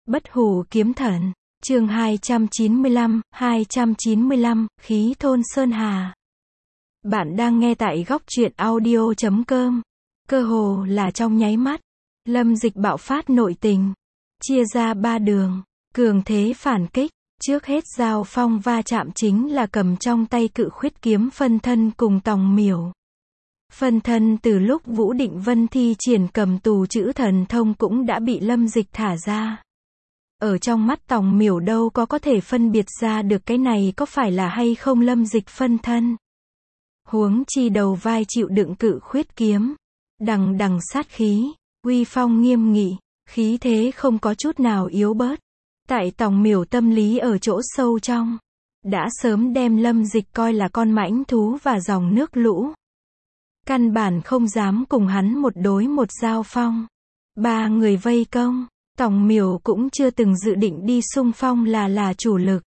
Bất hủ kiếm thần, chương 295, khí thôn Sơn Hà. Bạn đang nghe tại góc truyện audio.com. Cơ hồ là trong nháy mắt, Lâm Dịch bạo phát nội tình, chia ra 3 đường, cường thế phản kích. Trước hết giao phong va chạm chính là cầm trong tay cự khuyết kiếm phân thân cùng Tòng Miểu. Phân thân từ lúc Vũ Định Vân thi triển cầm tù chữ thần thông cũng đã bị Lâm Dịch thả ra. Ở trong mắt Tòng Miểu đâu có thể phân biệt ra được cái này có phải là hay không Lâm Dịch phân thân. Huống chi đầu vai chịu đựng cự khuyết kiếm, đằng đằng sát khí, uy phong nghiêm nghị, khí thế không có chút nào yếu bớt. Tại Tòng Miểu tâm lý ở chỗ sâu trong, đã sớm đem Lâm Dịch coi là con mãnh thú và dòng nước lũ. Căn bản không dám cùng hắn một đối một giao phong. 3 người vây công, Tòng Miểu cũng chưa từng dự định đi xung phong là chủ lực.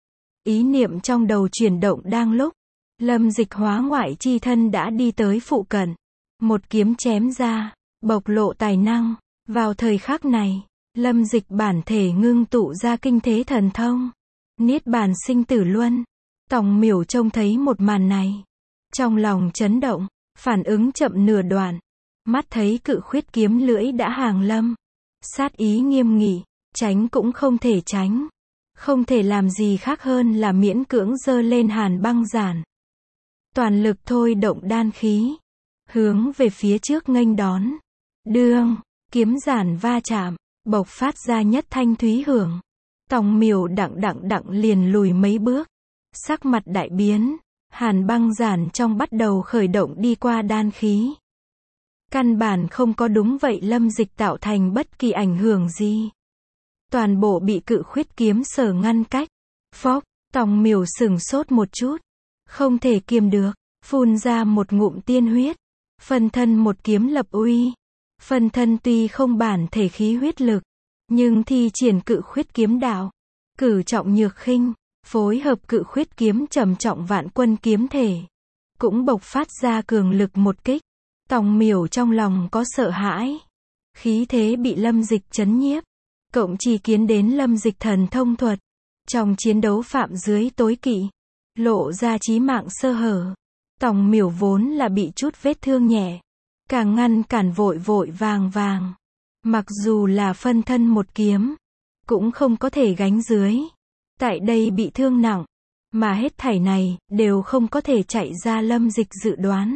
Ý niệm trong đầu chuyển động đang lúc, Lâm Dịch hóa ngoại chi thân đã đi tới phụ cận. Một kiếm chém ra, bộc lộ tài năng. Vào thời khắc này, Lâm Dịch bản thể ngưng tụ ra kinh thế thần thông, niết bàn sinh tử luân. Tòng Miểu trông thấy một màn này, trong lòng chấn động, phản ứng chậm nửa đoạn, mắt thấy cự khuyết kiếm lưỡi đã hàng lâm, sát ý nghiêm nghị, tránh cũng không thể tránh, không thể làm gì khác hơn là miễn cưỡng giơ lên hàn băng giản, toàn lực thôi động đan khí, hướng về phía trước nghênh đón. Đương, kiếm giản va chạm, bộc phát ra nhất thanh thúy hưởng. Tòng Miểu đặng liền lùi mấy bước, sắc mặt đại biến, hàn băng giản trong bắt đầu khởi động đi qua đan khí. Căn bản không có đúng vậy Lâm Dịch tạo thành bất kỳ ảnh hưởng gì. Toàn bộ bị cự khuyết kiếm sở ngăn cách. Phốc, Tòng Miểu sửng sốt một chút, không thể kiềm được, phun ra một ngụm tiên huyết. Phân thân một kiếm lập uy. Phân thân tuy không bản thể khí huyết lực, nhưng thi triển cự khuyết kiếm đạo, cử trọng nhược khinh, phối hợp cự khuyết kiếm trầm trọng vạn quân kiếm thể, cũng bộc phát ra cường lực một kích. Tòng Miểu trong lòng có sợ hãi, khí thế bị Lâm Dịch chấn nhiếp, cộng chi kiến đến Lâm Dịch thần thông thuật, trong chiến đấu phạm dưới tối kỵ, lộ ra chí mạng sơ hở. Tòng Miểu vốn là bị chút vết thương nhẹ, càng ngăn cản vội vàng. Mặc dù là phân thân một kiếm, cũng không có thể gánh dưới. Tại đây bị thương nặng, mà hết thảy này, đều không có thể chạy ra Lâm Dịch dự đoán.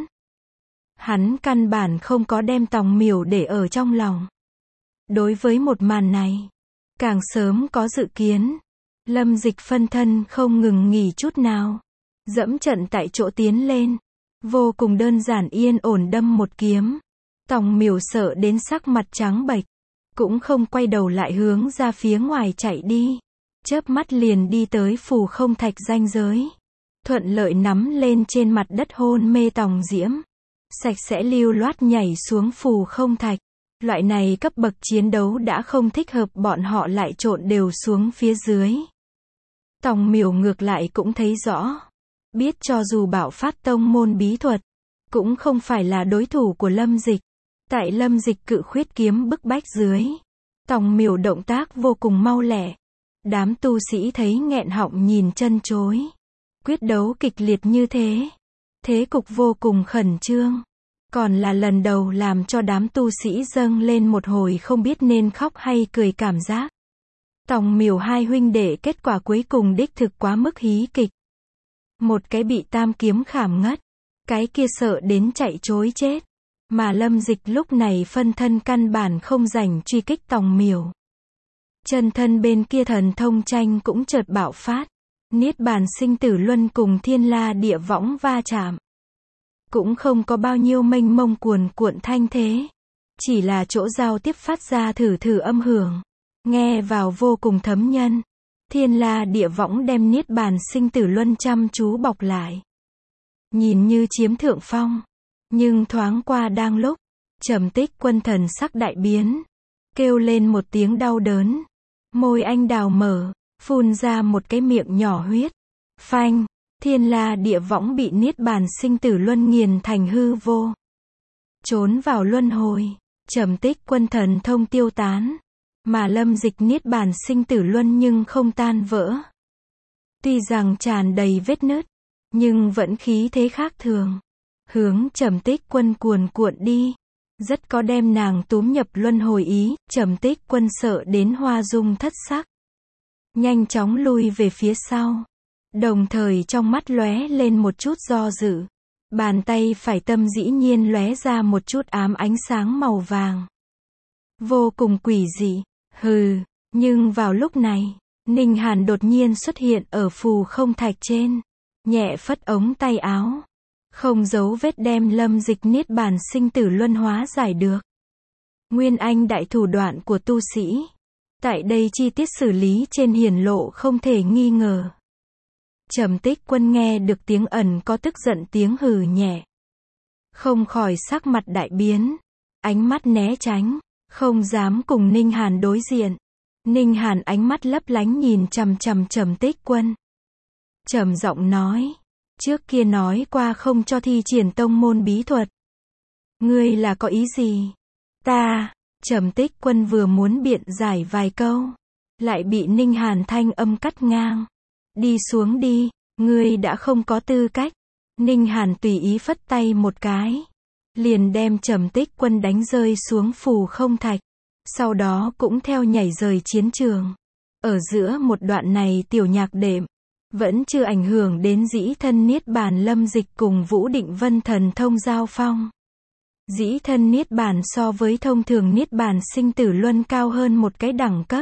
Hắn căn bản không có đem Tòng Miểu để ở trong lòng. Đối với một màn này, càng sớm có dự kiến. Lâm Dịch phân thân không ngừng nghỉ chút nào, dẫm trận tại chỗ tiến lên, vô cùng đơn giản yên ổn đâm một kiếm. Tòng Miểu sợ đến sắc mặt trắng bệch, cũng không quay đầu lại hướng ra phía ngoài chạy đi, chớp mắt liền đi tới phù không thạch ranh giới, thuận lợi nắm lên trên mặt đất hôn mê Tòng Diễm, sạch sẽ lưu loát nhảy xuống phù không thạch. Loại này cấp bậc chiến đấu đã không thích hợp bọn họ lại trộn đều xuống phía dưới. Tòng Miểu ngược lại cũng thấy rõ, biết cho dù bạo phát tông môn bí thuật, cũng không phải là đối thủ của Lâm Dịch. Tại Lâm Dịch cự khuyết kiếm bức bách dưới, Tòng Miểu động tác vô cùng mau lẹ. Đám tu sĩ thấy nghẹn họng nhìn chân chối. Quyết đấu kịch liệt như thế, thế cục vô cùng khẩn trương, còn là lần đầu làm cho đám tu sĩ dâng lên một hồi không biết nên khóc hay cười cảm giác. Tòng Miểu hai huynh đệ kết quả cuối cùng đích thực quá mức hí kịch. Một cái bị tam kiếm khảm ngất, cái kia sợ đến chạy trối chết. Mà Lâm Dịch lúc này phân thân căn bản không rảnh truy kích Tòng Miểu. Chân thân bên kia thần thông tranh cũng chợt bạo phát, niết bàn sinh tử luân cùng thiên la địa võng va chạm. Cũng không có bao nhiêu mênh mông cuồn cuộn thanh thế, chỉ là chỗ giao tiếp phát ra thử âm hưởng, nghe vào vô cùng thấm nhân. Thiên la địa võng đem niết bàn sinh tử luân chăm chú bọc lại, nhìn như chiếm thượng phong. Nhưng thoáng qua đang lúc, Trầm Tích Quân thần sắc đại biến, kêu lên một tiếng đau đớn, môi anh đào mở, phun ra một cái miệng nhỏ huyết. Phanh, thiên la địa võng bị niết bàn sinh tử luân nghiền thành hư vô, trốn vào luân hồi. Trầm Tích Quân thần thông tiêu tán, mà lâm dịch niết bàn sinh tử luân nhưng không tan vỡ. Tuy rằng tràn đầy vết nứt, nhưng vẫn khí thế khác thường. Hướng Trầm Tích Quân cuồn cuộn đi. Rất có đem nàng túm nhập luân hồi ý, Trầm Tích Quân sợ đến hoa dung thất sắc. Nhanh chóng lui về phía sau. Đồng thời trong mắt lóe lên một chút do dự. Bàn tay phải tâm dĩ nhiên lóe ra một chút ám ánh sáng màu vàng. Vô cùng quỷ dị. Hừ, nhưng vào lúc này, Ninh Hàn đột nhiên xuất hiện ở phù không thạch trên. Nhẹ phất ống tay áo. Không giấu vết đem lâm dịch niết bàn sinh tử luân hóa giải được. Nguyên anh đại thủ đoạn của tu sĩ. Tại đây chi tiết xử lý trên hiển lộ không thể nghi ngờ. Trầm Tích Quân nghe được tiếng ẩn có tức giận tiếng hừ nhẹ. Không khỏi sắc mặt đại biến. Ánh mắt né tránh. Không dám cùng Ninh Hàn đối diện. Ninh Hàn ánh mắt lấp lánh nhìn chằm chằm Trầm Tích Quân. Trầm giọng nói. Trước kia nói qua không cho thi triển tông môn bí thuật. Ngươi là có ý gì? Trầm Tích Quân vừa muốn biện giải vài câu. Lại bị Ninh Hàn thanh âm cắt ngang. Đi xuống đi, ngươi đã không có tư cách. Ninh Hàn tùy ý phất tay một cái. Liền đem Trầm Tích Quân đánh rơi xuống phù không thạch. Sau đó cũng theo nhảy rời chiến trường. Ở giữa một đoạn này tiểu nhạc đệm. Vẫn chưa ảnh hưởng đến dĩ thân niết bàn lâm dịch cùng Vũ Định Vân thần thông giao phong. Dĩ thân niết bàn so với thông thường niết bàn sinh tử luân cao hơn một cái đẳng cấp.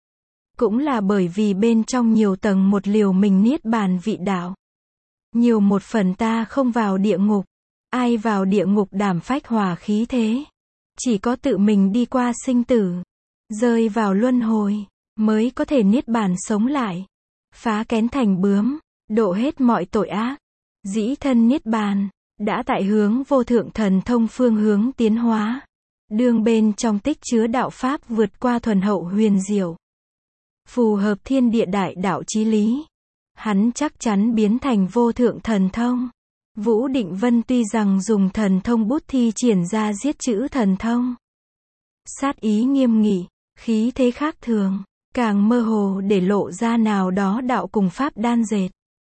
Cũng là bởi vì bên trong nhiều tầng một liều mình niết bàn vị đạo. Nhiều một phần ta không vào địa ngục. Ai vào địa ngục đảm phách hòa khí thế. Chỉ có tự mình đi qua sinh tử. Rơi vào luân hồi. Mới có thể niết bàn sống lại. Phá kén thành bướm. Độ hết mọi tội ác. Dĩ thân niết bàn. Đã tại hướng vô thượng thần thông phương hướng tiến hóa. Đương bên trong tích chứa đạo pháp vượt qua thuần hậu huyền diệu. Phù hợp thiên địa đại đạo chí lý. Hắn chắc chắn biến thành vô thượng thần thông. Vũ Định Vân tuy rằng dùng thần thông bút thi triển ra giết chữ thần thông. Sát ý nghiêm nghị, khí thế khác thường, càng mơ hồ để lộ ra nào đó đạo cùng pháp đan dệt.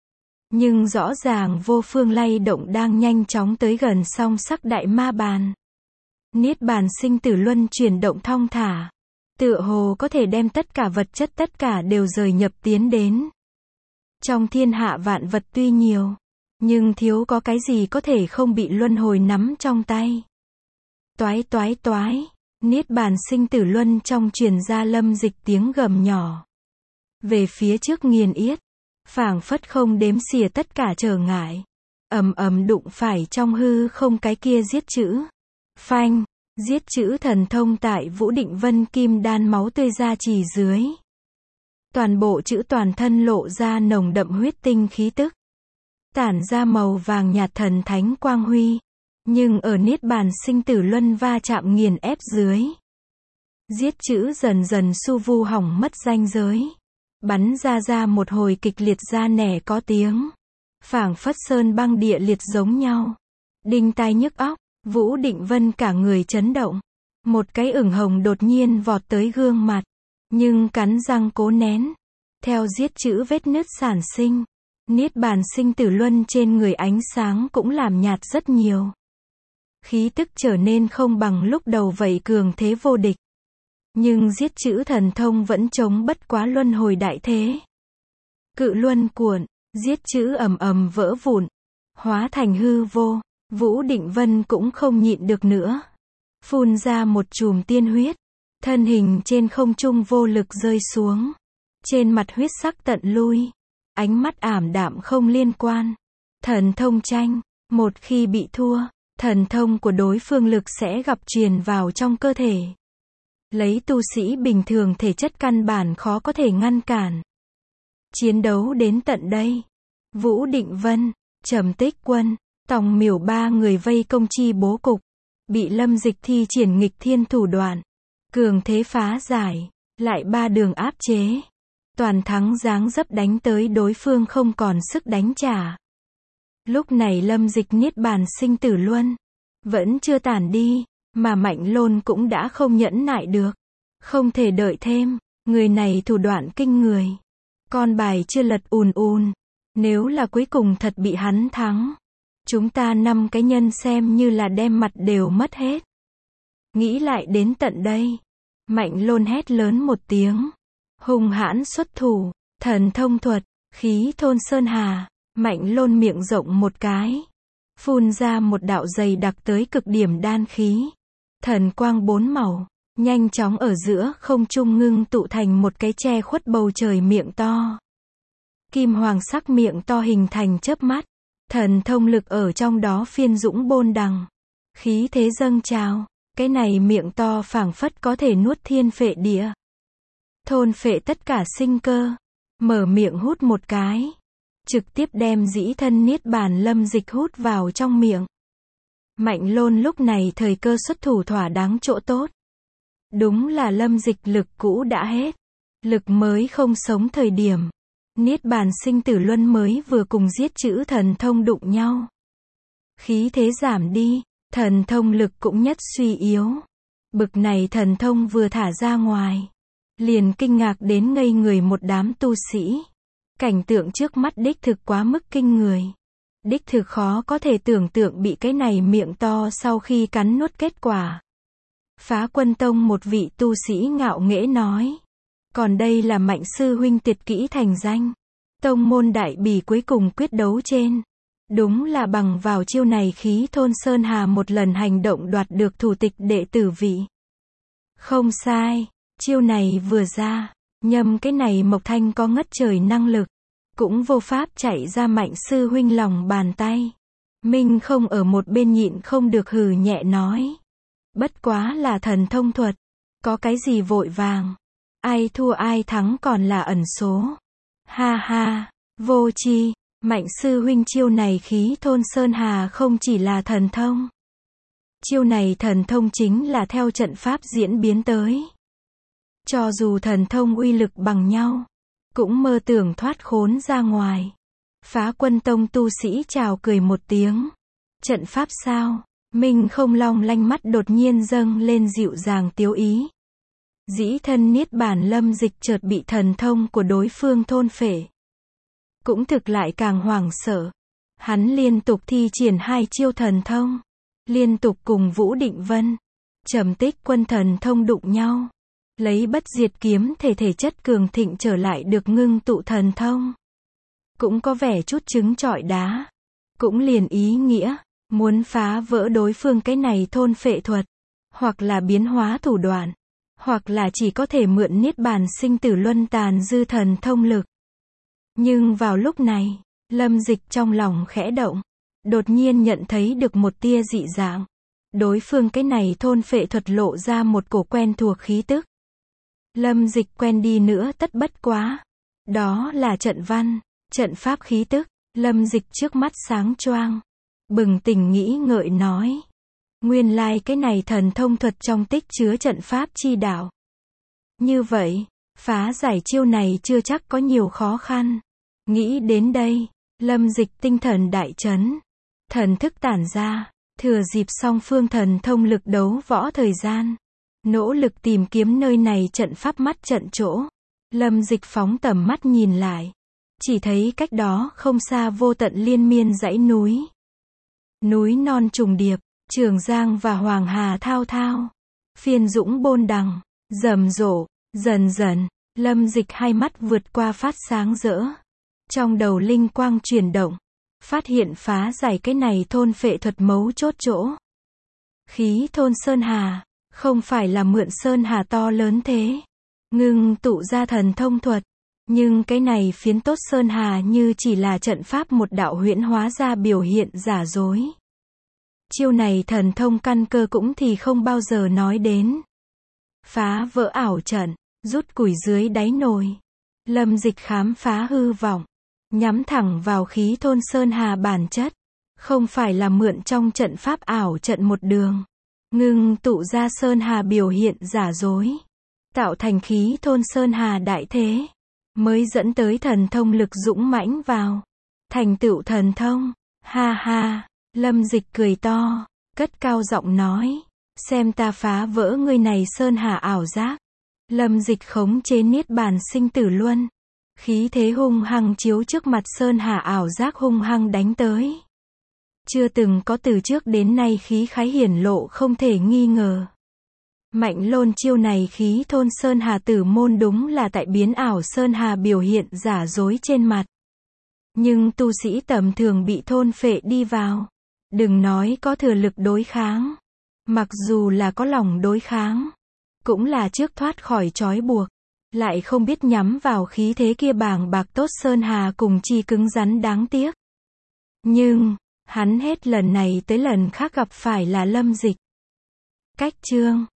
Nhưng rõ ràng vô phương lay động đang nhanh chóng tới gần song sắc đại ma bàn. Niết bàn sinh tử luân chuyển động thong thả. Tựa hồ có thể đem tất cả vật chất tất cả đều rời nhập tiến đến. Trong thiên hạ vạn vật tuy nhiều, nhưng thiếu có cái gì có thể không bị luân hồi nắm trong tay. Toái toái toái, niết bàn sinh tử luân trong truyền ra lâm dịch tiếng gầm nhỏ. Về phía trước nghiền yết, phảng phất không đếm xỉa tất cả trở ngại. Ầm ầm đụng phải trong hư không cái kia giết chữ. Phanh, giết chữ thần thông tại Vũ Định Vân kim đan máu tươi ra chỉ dưới. Toàn bộ chữ toàn thân lộ ra nồng đậm huyết tinh khí tức. Tản ra màu vàng nhạt thần thánh quang huy. Nhưng ở niết bàn sinh tử luân va chạm nghiền ép dưới. Giết chữ dần dần su vu hỏng mất ranh giới. Bắn ra một hồi kịch liệt ra nẻ có tiếng. Phảng phất sơn băng địa liệt giống nhau. Đinh tai nhức óc, Vũ Định Vân cả người chấn động. Một cái ửng hồng đột nhiên vọt tới gương mặt. Nhưng cắn răng cố nén. Theo giết chữ vết nứt sản sinh. Niết bàn sinh tử luân trên người ánh sáng cũng làm nhạt rất nhiều. Khí tức trở nên không bằng lúc đầu vậy cường thế vô địch. Nhưng giết chữ thần thông vẫn chống bất quá luân hồi đại thế. Cự luân cuộn, giết chữ ầm ầm vỡ vụn, hóa thành hư vô. Vũ Định Vân cũng không nhịn được nữa. Phun ra một chùm tiên huyết. Thân hình trên không trung vô lực rơi xuống. Trên mặt huyết sắc tận lui. Ánh mắt ảm đạm không liên quan. Thần thông tranh, một khi bị thua, thần thông của đối phương lực sẽ gặp truyền vào trong cơ thể. Lấy tu sĩ bình thường thể chất căn bản khó có thể ngăn cản. Chiến đấu đến tận đây. Vũ Định Vân, Trầm Tích Quân, Tòng Miểu ba người vây công chi bố cục. Bị lâm dịch thi triển nghịch thiên thủ đoạn. Cường thế phá giải. Lại ba đường áp chế. Toàn thắng dáng dấp đánh tới đối phương không còn sức đánh trả. Lúc này lâm dịch niết bàn sinh tử luân. Vẫn chưa tản đi. Mà Mạnh Lôn cũng đã không nhẫn nại được. Không thể đợi thêm, người này thủ đoạn kinh người. Con bài chưa lật ùn ùn, nếu là cuối cùng thật bị hắn thắng, chúng ta 5 cái nhân xem như là đem mặt đều mất hết. Nghĩ lại đến tận đây, Mạnh Lôn hét lớn một tiếng, hung hãn xuất thủ, thần thông thuật, khí thôn sơn hà. Mạnh Lôn miệng rộng một cái, phun ra một đạo dày đặc tới cực điểm đan khí, thần quang 4 màu, nhanh chóng ở giữa không trung ngưng tụ thành một cái che khuất bầu trời miệng to. Kim hoàng sắc miệng to hình thành chớp mắt, thần thông lực ở trong đó phiên dũng bôn đằng, khí thế dâng trào, cái này miệng to phảng phất có thể nuốt thiên phệ địa, thôn phệ tất cả sinh cơ, mở miệng hút một cái, trực tiếp đem dĩ thân niết bàn Lâm Dịch hút vào trong miệng. Mạnh Lôn lúc này thời cơ xuất thủ thỏa đáng chỗ tốt. Đúng là Lâm Dịch lực cũ đã hết, lực mới không sống thời điểm. Niết bàn sinh tử luân mới vừa cùng giết chữ thần thông đụng nhau. Khí thế giảm đi, thần thông lực cũng nhất suy yếu. Bực này thần thông vừa thả ra ngoài, liền kinh ngạc đến ngây người một đám tu sĩ. Cảnh tượng trước mắt đích thực quá mức kinh người. Đích thực khó có thể tưởng tượng bị cái này miệng to sau khi cắn nuốt kết quả. Phá Quân Tông một vị tu sĩ ngạo nghễ nói. Còn đây là Mạnh sư huynh tuyệt kỹ thành danh. Tông môn đại bỉ cuối cùng quyết đấu trên. Đúng là bằng vào chiêu này khí thôn sơn hà một lần hành động đoạt được thủ tịch đệ tử vị. Không sai, chiêu này vừa ra, nhầm cái này Mộc Thanh có ngất trời năng lực, cũng vô pháp chạy ra Mạnh sư huynh lòng bàn tay. Minh không ở một bên nhịn không được hừ nhẹ nói. Bất quá là thần thông thuật, có cái gì vội vàng. Ai thua ai thắng còn là ẩn số. Ha ha, vô tri, Mạnh sư huynh chiêu này khí thôn sơn hà không chỉ là thần thông. Chiêu này thần thông chính là theo trận pháp diễn biến tới. Cho dù thần thông uy lực bằng nhau, cũng mơ tưởng thoát khốn ra ngoài. Phá Quân Tông tu sĩ chào cười một tiếng. Trận pháp sao? Minh không long lanh mắt đột nhiên dâng lên dịu dàng tiếu ý. Dĩ thân niết bàn Lâm Dịch chợt bị thần thông của đối phương thôn phệ. Cũng thực lại càng hoảng sợ. Hắn liên tục thi triển 2 chiêu thần thông. Liên tục cùng Vũ Định Vân, Trầm Tích Quân thần thông đụng nhau. Lấy bất diệt kiếm thể chất cường thịnh trở lại được ngưng tụ thần thông. Cũng có vẻ chút trứng trọi đá. Cũng liền ý nghĩa, muốn phá vỡ đối phương cái này thôn phệ thuật. Hoặc là biến hóa thủ đoạn. Hoặc là chỉ có thể mượn niết bàn sinh tử luân tàn dư thần thông lực. Nhưng vào lúc này, Lâm Dịch trong lòng khẽ động. Đột nhiên nhận thấy được một tia dị dạng. Đối phương cái này thôn phệ thuật lộ ra một cổ quen thuộc khí tức. Lâm Dịch quen đi nữa tất bất quá. Đó là trận văn, trận pháp khí tức. Lâm Dịch trước mắt sáng choang. Bừng tỉnh nghĩ ngợi nói. Nguyên lai cái này thần thông thuật trong tích chứa trận pháp chi đạo. Như vậy, phá giải chiêu này chưa chắc có nhiều khó khăn. Nghĩ đến đây, Lâm Dịch tinh thần đại chấn. Thần thức tản ra, thừa dịp song phương thần thông lực đấu võ thời gian. Nỗ lực tìm kiếm nơi này trận pháp mắt trận chỗ. Lâm Dịch phóng tầm mắt nhìn lại. Chỉ thấy cách đó không xa vô tận liên miên dãy núi. Núi non trùng điệp, Trường Giang và Hoàng Hà thao thao. Phiên dũng bôn đằng, rầm rộ, dần dần, Lâm Dịch hai mắt vượt qua phát sáng rỡ. Trong đầu linh quang chuyển động. Phát hiện phá giải cái này thôn phệ thuật mấu chốt chỗ. Khí thôn sơn hà, không phải là mượn sơn hà to lớn thế. Ngưng tụ ra thần thông thuật. Nhưng cái này phiến tốt sơn hà như chỉ là trận pháp một đạo huyễn hóa ra biểu hiện giả dối. Chiêu này thần thông căn cơ cũng thì không bao giờ nói đến. Phá vỡ ảo trận, rút củi dưới đáy nồi. Lâm Dịch khám phá hư vọng. Nhắm thẳng vào khí thôn sơn hà bản chất. Không phải là mượn trong trận pháp ảo trận một đường. Ngưng tụ ra sơn hà biểu hiện giả dối. Tạo thành khí thôn sơn hà đại thế. Mới dẫn tới thần thông lực dũng mãnh vào. Thành tựu thần thông. Ha ha, Lâm Dịch cười to. Cất cao giọng nói. Xem ta phá vỡ ngươi này sơn hà ảo giác. Lâm Dịch khống chế niết bàn sinh tử luân. Khí thế hung hăng chiếu trước mặt Sơn Hà, ảo giác hung hăng đánh tới. Chưa từng có từ trước đến nay khí khái hiển lộ không thể nghi ngờ. Mạnh Lôn chiêu này khí thôn Sơn Hà tử môn đúng là tại biến ảo Sơn Hà biểu hiện giả dối trên mặt. Nhưng tu sĩ tầm thường bị thôn phệ đi vào. Đừng nói có thừa lực đối kháng. Mặc dù là có lòng đối kháng. Cũng là trước thoát khỏi trói buộc. Lại không biết nhắm vào khí thế kia bàng bạc tốt Sơn Hà cùng chi cứng rắn đáng tiếc. Nhưng, hắn hết lần này tới lần khác gặp phải là Lâm Dịch. Cách chương